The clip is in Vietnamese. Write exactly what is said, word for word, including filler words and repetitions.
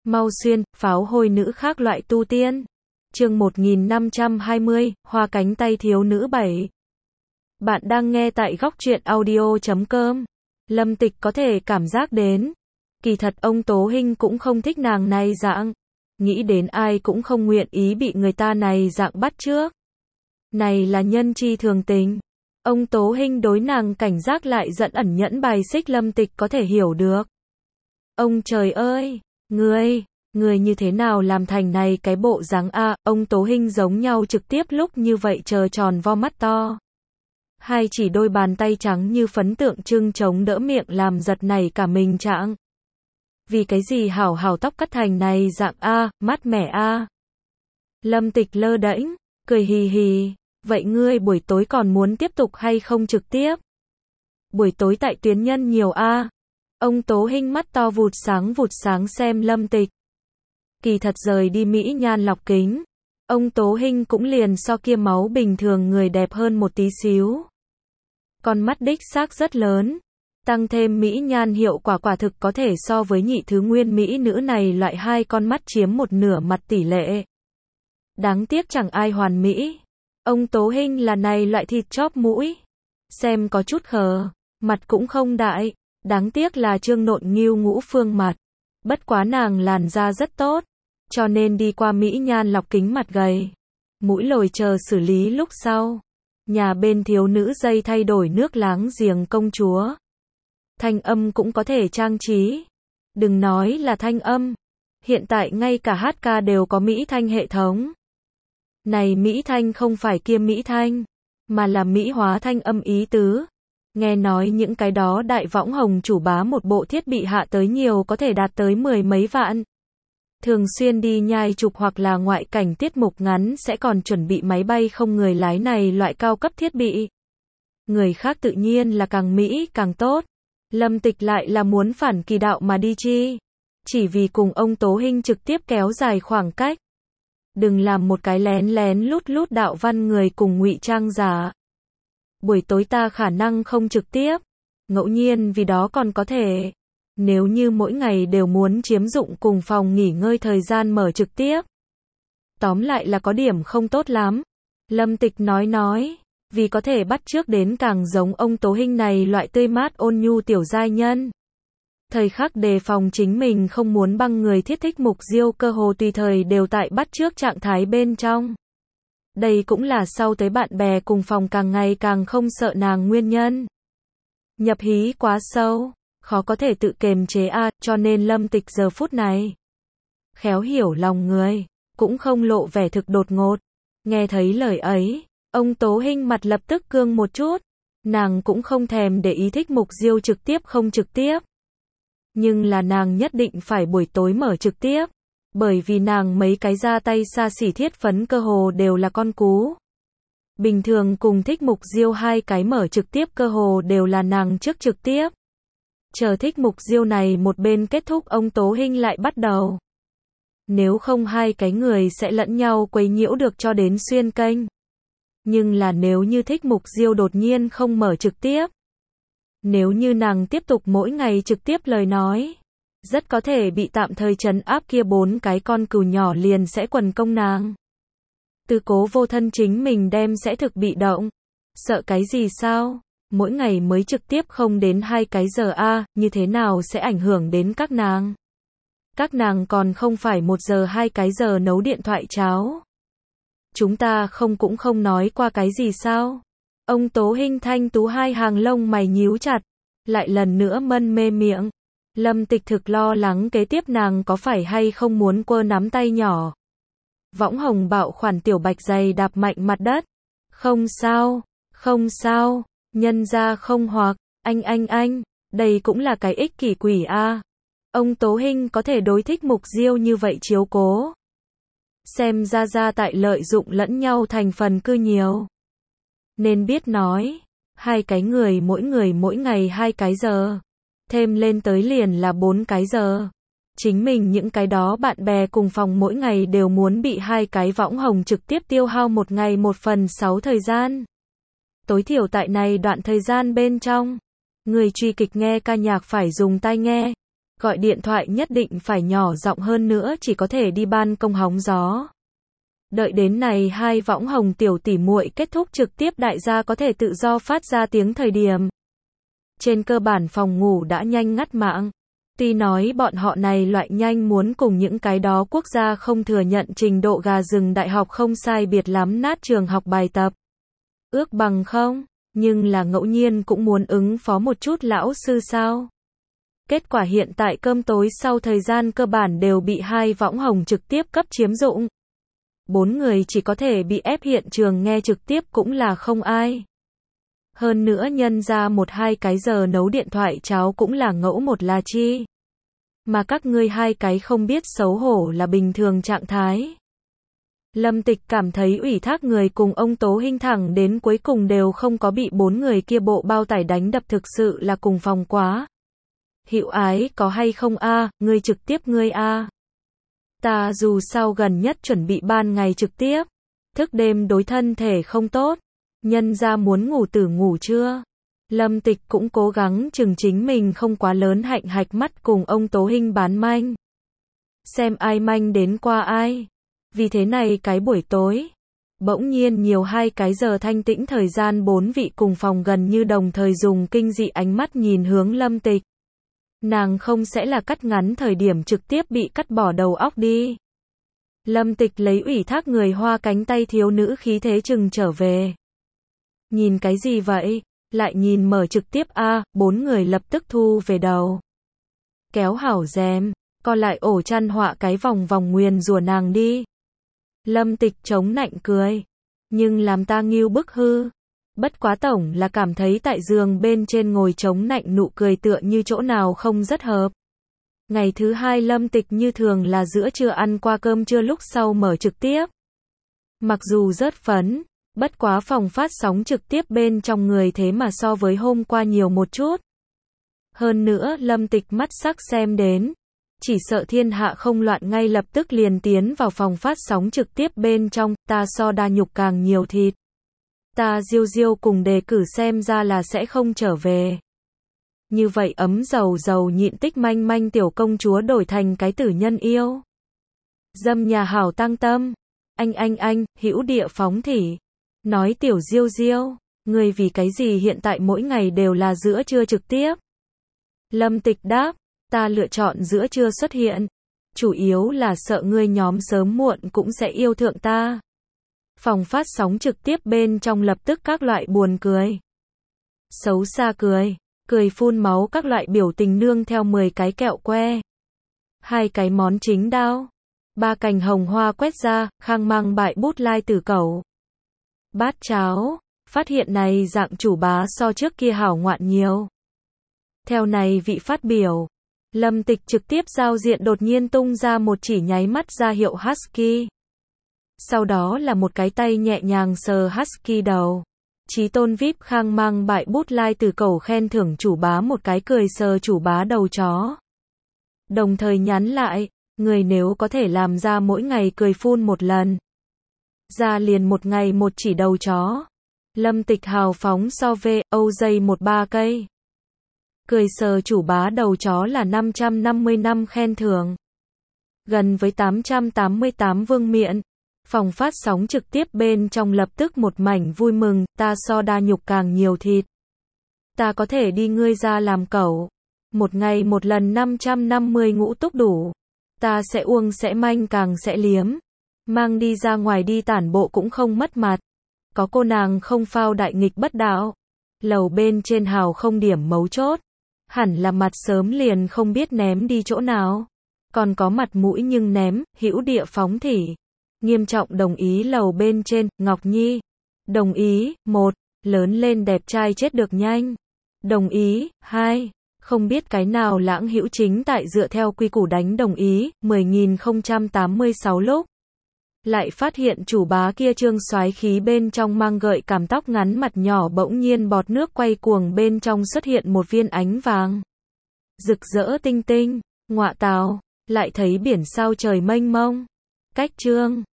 Mau xuyên, pháo hôi nữ khác loại tu tiên. Chương một nghìn năm trăm hai mươi, Hoa cánh tay thiếu nữ bảy. Bạn đang nghe tại góc truyện audio chấm com. Lâm Tịch có thể cảm giác đến. Kỳ thật ông Tố Hinh cũng không thích nàng này dạng. Nghĩ đến ai cũng không nguyện ý bị người ta này dạng bắt trước. Này là nhân chi thường tình. Ông Tố Hinh đối nàng cảnh giác lại giận ẩn nhẫn bài xích Lâm Tịch có thể hiểu được. Ông trời ơi! Ngươi, ngươi như thế nào làm thành này cái bộ dáng a? Ông Tố Hinh giống nhau trực tiếp lúc như vậy chờ tròn vo mắt to. Hai chỉ đôi bàn tay trắng như phấn tượng trưng chống đỡ miệng làm giật này cả mình trạng. Vì cái gì hảo hảo tóc cắt thành này dạng a, mát mẻ a. Lâm Tịch lơ đễnh, cười hì hì, vậy ngươi buổi tối còn muốn tiếp tục hay không trực tiếp? Buổi tối tại tuyến nhân nhiều a. Ông Tố Hinh mắt to vụt sáng vụt sáng xem Lâm Tịch. Kỳ thật rời đi Mỹ nhan lọc kính. Ông Tố Hinh cũng liền so kia máu bình thường người đẹp hơn một tí xíu. Con mắt đích xác rất lớn. Tăng thêm Mỹ nhan hiệu quả quả thực có thể so với nhị thứ nguyên Mỹ nữ này loại hai con mắt chiếm một nửa mặt tỷ lệ. Đáng tiếc chẳng ai hoàn mỹ. Ông Tố Hinh là này loại thịt chóp mũi. Xem có chút khờ. Mặt cũng không đại. Đáng tiếc là trương nộn nghêu ngũ phương mặt. Bất quá nàng làn da rất tốt. Cho nên đi qua Mỹ nhan lọc kính mặt gầy. Mũi lồi chờ xử lý lúc sau. Nhà bên thiếu nữ dây thay đổi nước láng giềng công chúa. Thanh âm cũng có thể trang trí. Đừng nói là thanh âm. Hiện tại ngay cả hát ca đều có Mỹ Thanh hệ thống. Này Mỹ Thanh không phải kia Mỹ Thanh. Mà là Mỹ hóa thanh âm ý tứ. Nghe nói những cái đó đại võng hồng chủ bá một bộ thiết bị hạ tới nhiều có thể đạt tới mười mấy vạn. Thường xuyên đi nhai chụp hoặc là ngoại cảnh tiết mục ngắn sẽ còn chuẩn bị máy bay không người lái này loại cao cấp thiết bị. Người khác tự nhiên là càng Mỹ càng tốt. Lâm Tịch lại là muốn phản kỳ đạo mà đi chi. Chỉ vì cùng ông Tố Hinh trực tiếp kéo dài khoảng cách. Đừng làm một cái lén lén lút lút đạo văn người cùng ngụy trang giả. Buổi tối ta khả năng không trực tiếp. Ngẫu nhiên vì đó còn có thể. Nếu như mỗi ngày đều muốn chiếm dụng cùng phòng nghỉ ngơi thời gian mở trực tiếp. Tóm lại là có điểm không tốt lắm. Lâm Tịch nói nói. Vì có thể bắt chước đến càng giống ông Tố Hinh này loại tươi mát ôn nhu tiểu giai nhân. Thời khắc đề phòng chính mình không muốn băng người thiết thích mục diêu cơ hồ tùy thời đều tại bắt chước trạng thái bên trong. Đây cũng là sau tới bạn bè cùng phòng càng ngày càng không sợ nàng nguyên nhân. Nhập hí quá sâu, khó có thể tự kềm chế a, cho nên Lâm Tịch giờ phút này khéo hiểu lòng người, cũng không lộ vẻ thực đột ngột. Nghe thấy lời ấy, ông Tố Hinh mặt lập tức cương một chút. Nàng cũng không thèm để ý thích mục diêu trực tiếp không trực tiếp. Nhưng là nàng nhất định phải buổi tối mở trực tiếp. Bởi vì nàng mấy cái ra tay xa xỉ thiết phấn cơ hồ đều là con cú. Bình thường cùng thích mục diêu hai cái mở trực tiếp cơ hồ đều là nàng trước trực tiếp. Chờ thích mục diêu này một bên kết thúc ông Tố Hinh lại bắt đầu. Nếu không hai cái người sẽ lẫn nhau quấy nhiễu được cho đến xuyên kênh. Nhưng là nếu như thích mục diêu đột nhiên không mở trực tiếp. Nếu như nàng tiếp tục mỗi ngày trực tiếp lời nói. Rất có thể bị tạm thời trấn áp kia bốn cái con cừu nhỏ liền sẽ quần công nàng. Tư cố vô thân chính mình đem sẽ thực bị động. Sợ cái gì sao? Mỗi ngày mới trực tiếp không đến hai cái giờ a, như thế nào sẽ ảnh hưởng đến các nàng? Các nàng còn không phải một giờ hai cái giờ nấu điện thoại cháo. Chúng ta không cũng không nói qua cái gì sao? Ông Tố Hinh thanh tú hai hàng lông mày nhíu chặt, lại lần nữa mân mê miệng. Lâm Tịch thực lo lắng kế tiếp nàng có phải hay không muốn quơ nắm tay nhỏ. Võng hồng bạo khoản tiểu bạch giày đạp mạnh mặt đất. Không sao, không sao, nhân ra không hoặc, anh anh anh, đây cũng là cái ích kỷ quỷ a. Ông Tố Hinh có thể đối thích mục diêu như vậy chiếu cố. Xem ra ra tại lợi dụng lẫn nhau thành phần cư nhiều. Nên biết nói, hai cái người mỗi người mỗi ngày hai cái giờ. Thêm lên tới liền là bốn cái giờ. Chính mình những cái đó bạn bè cùng phòng mỗi ngày đều muốn bị hai cái võng hồng trực tiếp tiêu hao một ngày một phần sáu thời gian. Tối thiểu tại này đoạn thời gian bên trong. Người truy kịch nghe ca nhạc phải dùng tai nghe. Gọi điện thoại nhất định phải nhỏ giọng hơn nữa, chỉ có thể đi ban công hóng gió. Đợi đến này hai võng hồng tiểu tỷ muội kết thúc trực tiếp, đại gia có thể tự do phát ra tiếng thời điểm. Trên cơ bản phòng ngủ đã nhanh ngắt mạng. Tuy nói bọn họ này loại nhanh muốn cùng những cái đó quốc gia không thừa nhận trình độ gà rừng đại học không sai biệt lắm nát trường học bài tập. Ước bằng không, nhưng là ngẫu nhiên cũng muốn ứng phó một chút lão sư sao. Kết quả hiện tại cơm tối sau thời gian cơ bản đều bị hai võng hồng trực tiếp cấp chiếm dụng. Bốn người chỉ có thể bị ép hiện trường nghe trực tiếp cũng là không ai. Hơn nữa nhân ra một hai cái giờ nấu điện thoại cháo cũng là ngẫu một là chi. Mà các ngươi hai cái không biết xấu hổ là bình thường trạng thái. Lâm Tịch cảm thấy ủy thác người cùng ông Tố Hinh thẳng đến cuối cùng đều không có bị bốn người kia bộ bao tải đánh đập, thực sự là cùng phòng quá. Hữu ái có hay không a, ngươi trực tiếp ngươi a. Ta dù sao gần nhất chuẩn bị ban ngày trực tiếp, thức đêm đối thân thể không tốt, nhân ra muốn ngủ tử ngủ chưa. Lâm Tịch cũng cố gắng chừng chính mình không quá lớn hạnh hạch mắt cùng ông Tố Hinh bán manh. Xem ai manh đến qua ai. Vì thế này cái buổi tối, bỗng nhiên nhiều hai cái giờ thanh tĩnh thời gian, bốn vị cùng phòng gần như đồng thời dùng kinh dị ánh mắt nhìn hướng Lâm Tịch. Nàng không sẽ là cắt ngắn thời điểm trực tiếp bị cắt bỏ đầu óc đi. Lâm Tịch lấy ủy thác người hoa cánh tay thiếu nữ khí thế chừng trở về. Nhìn cái gì vậy? Lại nhìn mở trực tiếp a, à, bốn người lập tức thu về đầu. Kéo hảo rèm, còn lại ổ chăn họa cái vòng vòng nguyền rủa nàng đi. Lâm Tịch chống nạnh cười. Nhưng làm ta nghiêu bức hư. Bất quá tổng là cảm thấy tại giường bên trên ngồi chống nạnh nụ cười tựa như chỗ nào không rất hợp. Ngày thứ hai Lâm Tịch như thường là giữa trưa ăn qua cơm trưa lúc sau mở trực tiếp. Mặc dù rớt phấn, bất quá phòng phát sóng trực tiếp bên trong người thế mà so với hôm qua nhiều một chút. Hơn nữa Lâm Tịch mắt sắc xem đến, chỉ sợ thiên hạ không loạn ngay lập tức liền tiến vào phòng phát sóng trực tiếp bên trong, ta so đa nhục càng nhiều thịt. Ta Diêu Diêu cùng đề cử xem ra là sẽ không trở về. Như vậy ấm dầu dầu nhịn tích manh manh tiểu công chúa đổi thành cái tử nhân yêu. Dâm nhà hảo tăng tâm. Anh anh anh, hữu địa phóng thỉ. Nói tiểu Diêu Diêu, người vì cái gì hiện tại mỗi ngày đều là giữa trưa trực tiếp? Lâm Tịch đáp, ta lựa chọn giữa trưa xuất hiện. Chủ yếu là sợ ngươi nhóm sớm muộn cũng sẽ yêu thượng ta. Phòng phát sóng trực tiếp bên trong lập tức các loại buồn cười. Xấu xa cười, cười phun máu các loại biểu tình nương theo mười cái kẹo que. Hai cái món chính đao. Ba cành hồng hoa quét ra, khang mang bại bút lai tử cẩu. Bát cháo, phát hiện này dạng chủ bá so trước kia hảo ngoạn nhiều. Theo này vị phát biểu, Lâm Tịch trực tiếp giao diện đột nhiên tung ra một chỉ nháy mắt ra hiệu Husky. Sau đó là một cái tay nhẹ nhàng sờ Husky đầu. Chí tôn víp khang mang bại bút lai từ cẩu khen thưởng chủ bá một cái cười sờ chủ bá đầu chó. Đồng thời nhắn lại, người nếu có thể làm ra mỗi ngày cười phun một lần. Ra liền một ngày một chỉ đầu chó. Lâm Tịch hào phóng so về, Âu dây một ba cây. Cười sờ chủ bá đầu chó là năm trăm năm mươi năm khen thưởng. Gần với tám trăm tám mươi tám vương miện. Phòng phát sóng trực tiếp bên trong lập tức một mảnh vui mừng, ta so đa nhục càng nhiều thịt. Ta có thể đi ngươi ra làm cẩu. Một ngày một lần năm trăm năm mươi ngũ túc đủ. Ta sẽ uông sẽ manh càng sẽ liếm. Mang đi ra ngoài đi tản bộ cũng không mất mặt. Có cô nàng không phao đại nghịch bất đạo. Lầu bên trên hào không điểm mấu chốt. Hẳn là mặt sớm liền không biết ném đi chỗ nào. Còn có mặt mũi nhưng ném, hữu địa phóng thỉ. Nghiêm trọng đồng ý lầu bên trên, Ngọc Nhi. Đồng ý, một, lớn lên đẹp trai chết được nhanh. Đồng ý, hai, không biết cái nào lãng hữu chính tại dựa theo quy củ đánh đồng ý, mười nghìn không trăm tám mươi sáu lúc. Lại phát hiện chủ bá kia trương soái khí bên trong mang gợi cảm tóc ngắn mặt nhỏ bỗng nhiên bọt nước quay cuồng bên trong xuất hiện một viên ánh vàng. Rực rỡ tinh tinh, ngọa tào, lại thấy biển sao trời mênh mông. Cách trương.